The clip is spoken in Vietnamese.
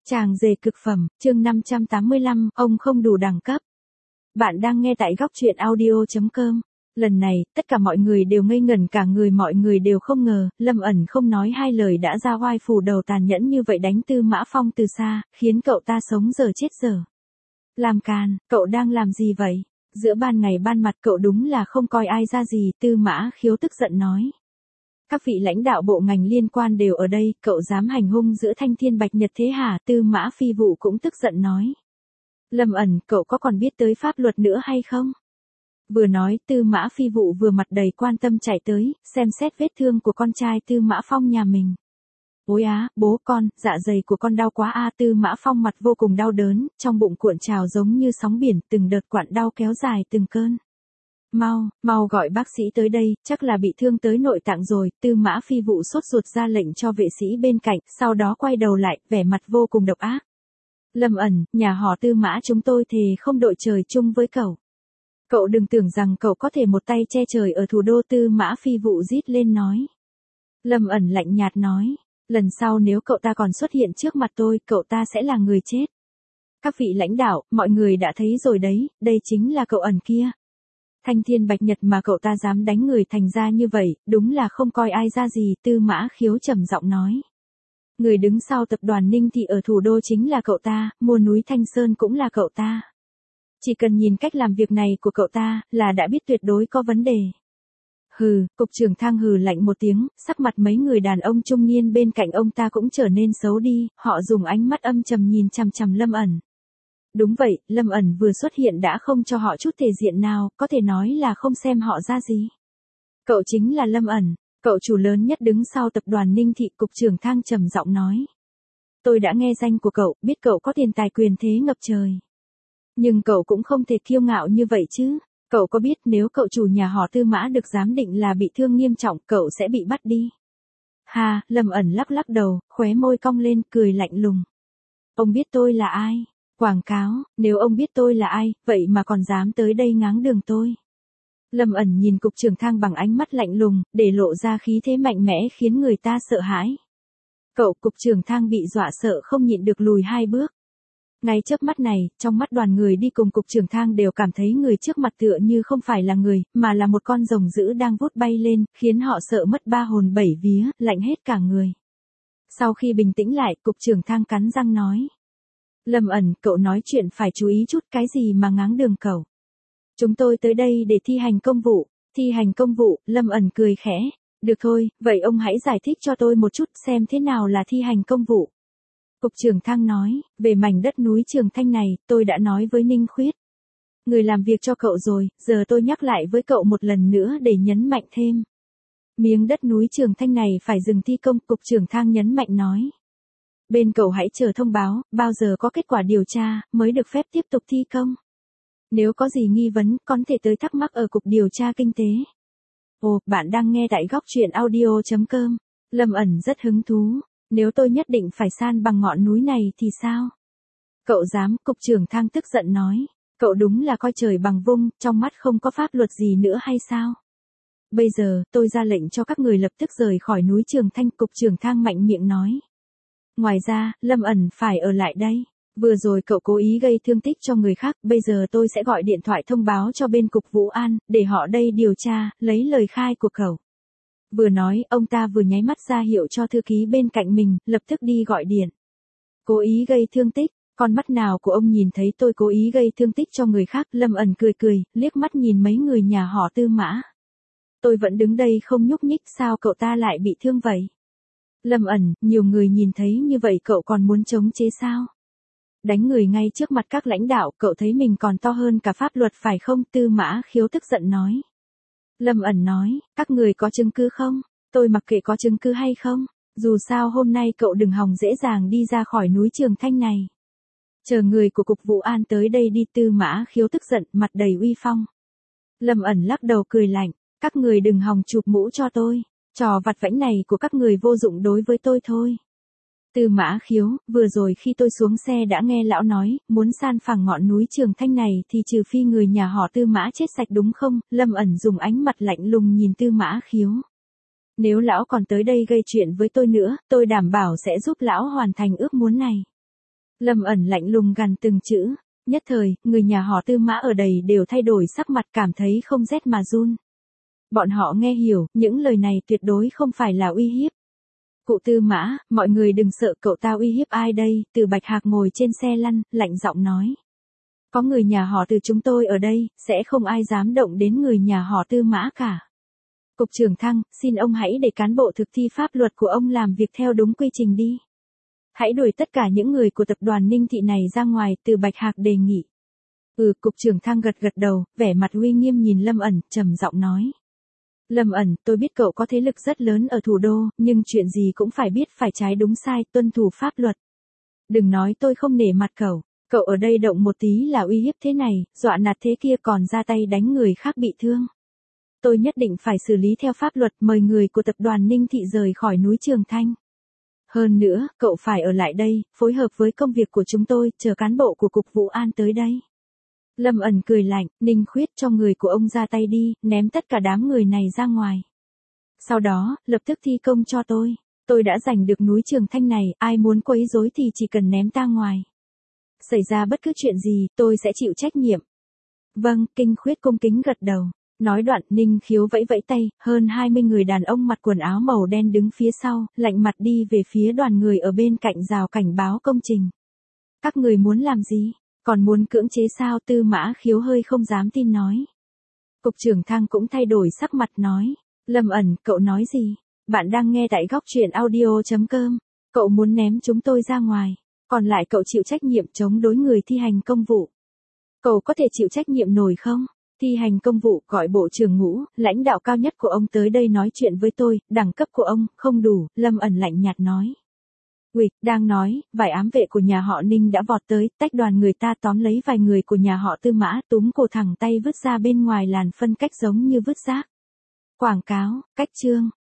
Tràng dề cực phẩm, chương 585, ông không đủ đẳng cấp. Bạn đang nghe tại góc truyện audio.com. Lần này, tất cả mọi người đều ngây ngẩn cả người, mọi người đều không ngờ, Lâm ẩn không nói hai lời đã ra oai phủ đầu tàn nhẫn như vậy đánh Tư Mã Phong từ xa, khiến cậu ta sống giờ chết giờ. Làm càn, cậu đang làm gì vậy? Giữa ban ngày ban mặt cậu đúng là không coi ai ra gì, Tư Mã Khiếu tức giận nói. Các vị lãnh đạo bộ ngành liên quan đều ở đây, cậu dám hành hung giữa Thanh Thiên Bạch Nhật thế hả? Tư Mã Phi Vụ cũng tức giận nói. Lâm ẩn, cậu có còn biết tới pháp luật nữa hay không? Vừa nói, Tư Mã Phi Vụ vừa mặt đầy quan tâm chạy tới, xem xét vết thương của con trai Tư Mã Phong nhà mình. Ôi á, bố con, dạ dày của con đau quá a. Tư Mã Phong mặt vô cùng đau đớn, trong bụng cuộn trào giống như sóng biển, từng đợt quặn đau kéo dài từng cơn. Mau gọi bác sĩ tới đây, chắc là bị thương tới nội tạng rồi. Tư Mã Phi Vụ sốt ruột ra lệnh cho vệ sĩ bên cạnh, sau đó quay đầu lại, vẻ mặt vô cùng độc ác. Lâm ẩn, nhà họ Tư Mã chúng tôi thề không đội trời chung với cậu. Cậu đừng tưởng rằng cậu có thể một tay che trời ở thủ đô. Tư Mã Phi Vụ rít lên nói. Lâm ẩn lạnh nhạt nói, lần sau nếu cậu ta còn xuất hiện trước mặt tôi, cậu ta sẽ là người chết. Các vị lãnh đạo, mọi người đã thấy rồi đấy, đây chính là cậu ẩn kia. Thanh Thiên Bạch Nhật mà cậu ta dám đánh người thành ra như vậy, đúng là không coi ai ra gì. Tư Mã Khiếu trầm giọng nói. Người đứng sau tập đoàn Ninh Thị ở thủ đô chính là cậu ta, mua núi Thanh Sơn cũng là cậu ta. Chỉ cần nhìn cách làm việc này của cậu ta, là đã biết tuyệt đối có vấn đề. Hừ, cục trưởng Thang hừ lạnh một tiếng, sắc mặt mấy người đàn ông trung niên bên cạnh ông ta cũng trở nên xấu đi, họ dùng ánh mắt âm trầm nhìn chằm chằm Lâm ẩn. Đúng vậy, Lâm ẩn vừa xuất hiện đã không cho họ chút thể diện nào, có thể nói là không xem họ ra gì. Cậu chính là Lâm ẩn, cậu chủ lớn nhất đứng sau tập đoàn Ninh Thị. Cục trưởng Thang trầm giọng nói. Tôi đã nghe danh của cậu, biết cậu có tiền tài quyền thế ngập trời. Nhưng cậu cũng không thể kiêu ngạo như vậy chứ. Cậu có biết nếu cậu chủ nhà họ Tư Mã được giám định là bị thương nghiêm trọng, cậu sẽ bị bắt đi. Ha, Lâm ẩn lắc lắc đầu, khóe môi cong lên, cười lạnh lùng. Ông biết tôi là ai? Quảng cáo, nếu ông biết tôi là ai, vậy mà còn dám tới đây ngáng đường tôi. Lâm ẩn nhìn cục trưởng Thang bằng ánh mắt lạnh lùng, để lộ ra khí thế mạnh mẽ khiến người ta sợ hãi. Cục trưởng Thang bị dọa sợ không nhịn được lùi hai bước. Ngay chớp mắt này, trong mắt đoàn người đi cùng cục trưởng Thang đều cảm thấy người trước mặt tựa như không phải là người, mà là một con rồng dữ đang vút bay lên, khiến họ sợ mất ba hồn bảy vía, lạnh hết cả người. Sau khi bình tĩnh lại, cục trưởng Thang cắn răng nói. Lâm ẩn, cậu nói chuyện phải chú ý chút, cái gì mà ngáng đường cậu. Chúng tôi tới đây để thi hành công vụ. Thi hành công vụ? Lâm ẩn cười khẽ. Được thôi, vậy ông hãy giải thích cho tôi một chút xem thế nào là thi hành công vụ. Cục trưởng Thang nói, về mảnh đất núi Trường Thanh này, tôi đã nói với Ninh Khuyết. Người làm việc cho cậu rồi, giờ tôi nhắc lại với cậu một lần nữa để nhấn mạnh thêm. Miếng đất núi Trường Thanh này phải dừng thi công. Cục trưởng Thang nhấn mạnh nói. Bên cậu hãy chờ thông báo, bao giờ có kết quả điều tra, mới được phép tiếp tục thi công. Nếu có gì nghi vấn, có thể tới thắc mắc ở Cục Điều tra Kinh tế. Ồ, bạn đang nghe tại góc truyện audio.com. Lâm ẩn rất hứng thú. Nếu tôi nhất định phải san bằng ngọn núi này thì sao? Cậu dám? Cục trưởng Thang tức giận nói. Cậu đúng là coi trời bằng vung, trong mắt không có pháp luật gì nữa hay sao? Bây giờ, tôi ra lệnh cho các người lập tức rời khỏi núi Trường Thanh. Cục trưởng Thang mạnh miệng nói. Ngoài ra, Lâm ẩn phải ở lại đây. Vừa rồi cậu cố ý gây thương tích cho người khác, bây giờ tôi sẽ gọi điện thoại thông báo cho bên Cục Vũ An, để họ đây điều tra, lấy lời khai của cậu. Vừa nói, ông ta vừa nháy mắt ra hiệu cho thư ký bên cạnh mình, lập tức đi gọi điện. Cố ý gây thương tích, con mắt nào của ông nhìn thấy tôi cố ý gây thương tích cho người khác? Lâm ẩn cười, liếc mắt nhìn mấy người nhà họ Tư Mã. Tôi vẫn đứng đây không nhúc nhích, sao cậu ta lại bị thương vậy? Lâm ẩn, nhiều người nhìn thấy như vậy cậu còn muốn chống chế sao? Đánh người ngay trước mặt các lãnh đạo, cậu thấy mình còn to hơn cả pháp luật phải không? Tư Mã Khiếu tức giận nói. Lâm ẩn nói, các người có chứng cứ không? Tôi mặc kệ có chứng cứ hay không, dù sao hôm nay cậu đừng hòng dễ dàng đi ra khỏi núi Trường Thanh này. Chờ người của Cục Vũ An tới đây đi. Tư Mã Khiếu tức giận, mặt đầy uy phong. Lâm ẩn lắc đầu cười lạnh, các người đừng hòng chụp mũ cho tôi, trò vặt vãnh này của các người vô dụng đối với tôi thôi. Tư Mã Khiếu, vừa rồi khi tôi xuống xe đã nghe lão nói, muốn san phẳng ngọn núi Trường Thanh này thì trừ phi người nhà họ Tư Mã chết sạch đúng không? Lâm ẩn dùng ánh mặt lạnh lùng nhìn Tư Mã Khiếu. Nếu lão còn tới đây gây chuyện với tôi nữa, tôi đảm bảo sẽ giúp lão hoàn thành ước muốn này. Lâm ẩn lạnh lùng gằn từng chữ. Nhất thời, người nhà họ Tư Mã ở đây đều thay đổi sắc mặt cảm thấy không rét mà run. Bọn họ nghe hiểu, những lời này tuyệt đối không phải là uy hiếp. Cụ Tư Mã, mọi người đừng sợ cậu ta uy hiếp ai đây, Từ Bạch Hạc ngồi trên xe lăn, lạnh giọng nói. Có người nhà họ Từ chúng tôi ở đây, sẽ không ai dám động đến người nhà họ Tư Mã cả. Cục trưởng Thăng, xin ông hãy để cán bộ thực thi pháp luật của ông làm việc theo đúng quy trình đi. Hãy đuổi tất cả những người của tập đoàn Ninh Thị này ra ngoài, Từ Bạch Hạc đề nghị. Cục trưởng Thăng gật gật đầu, vẻ mặt uy nghiêm nhìn Lâm ẩn, trầm giọng nói. Lâm ẩn, tôi biết cậu có thế lực rất lớn ở thủ đô, nhưng chuyện gì cũng phải biết phải trái đúng sai, tuân thủ pháp luật. Đừng nói tôi không nể mặt cậu ở đây động một tí là uy hiếp thế này, dọa nạt thế kia còn ra tay đánh người khác bị thương. Tôi nhất định phải xử lý theo pháp luật, mời người của tập đoàn Ninh Thị rời khỏi núi Trường Thanh. Hơn nữa, cậu phải ở lại đây, phối hợp với công việc của chúng tôi, chờ cán bộ của Cục Vụ An tới đây. Lâm ẩn cười lạnh, Ninh Khuyết cho người của ông ra tay đi, ném tất cả đám người này ra ngoài. Sau đó, lập tức thi công cho tôi đã giành được núi Trường Thanh này, ai muốn quấy rối thì chỉ cần ném ta ngoài. Xảy ra bất cứ chuyện gì, tôi sẽ chịu trách nhiệm. Vâng, Kinh Khuyết cung kính gật đầu. Nói đoạn, Ninh Khiếu vẫy vẫy tay, hơn 20 người đàn ông mặc quần áo màu đen đứng phía sau, lạnh mặt đi về phía đoàn người ở bên cạnh rào cảnh báo công trình. Các người muốn làm gì? Còn muốn cưỡng chế sao? Tư Mã Khiếu hơi không dám tin nói. Cục trưởng Thăng cũng thay đổi sắc mặt nói. Lâm ẩn, cậu nói gì? Bạn đang nghe tại góc truyện audio.com. Cậu muốn ném chúng tôi ra ngoài. Còn lại cậu chịu trách nhiệm chống đối người thi hành công vụ. Cậu có thể chịu trách nhiệm nổi không? Thi hành công vụ gọi bộ trưởng Ngũ, lãnh đạo cao nhất của ông tới đây nói chuyện với tôi, đẳng cấp của ông không đủ, Lâm ẩn lạnh nhạt nói. Đang nói, vài ám vệ của nhà họ Ninh đã vọt tới, tách đoàn người ta tóm lấy vài người của nhà họ Tư Mã, túm cổ thẳng tay vứt ra bên ngoài làn phân cách giống như vứt rác. Quảng cáo, cách chương.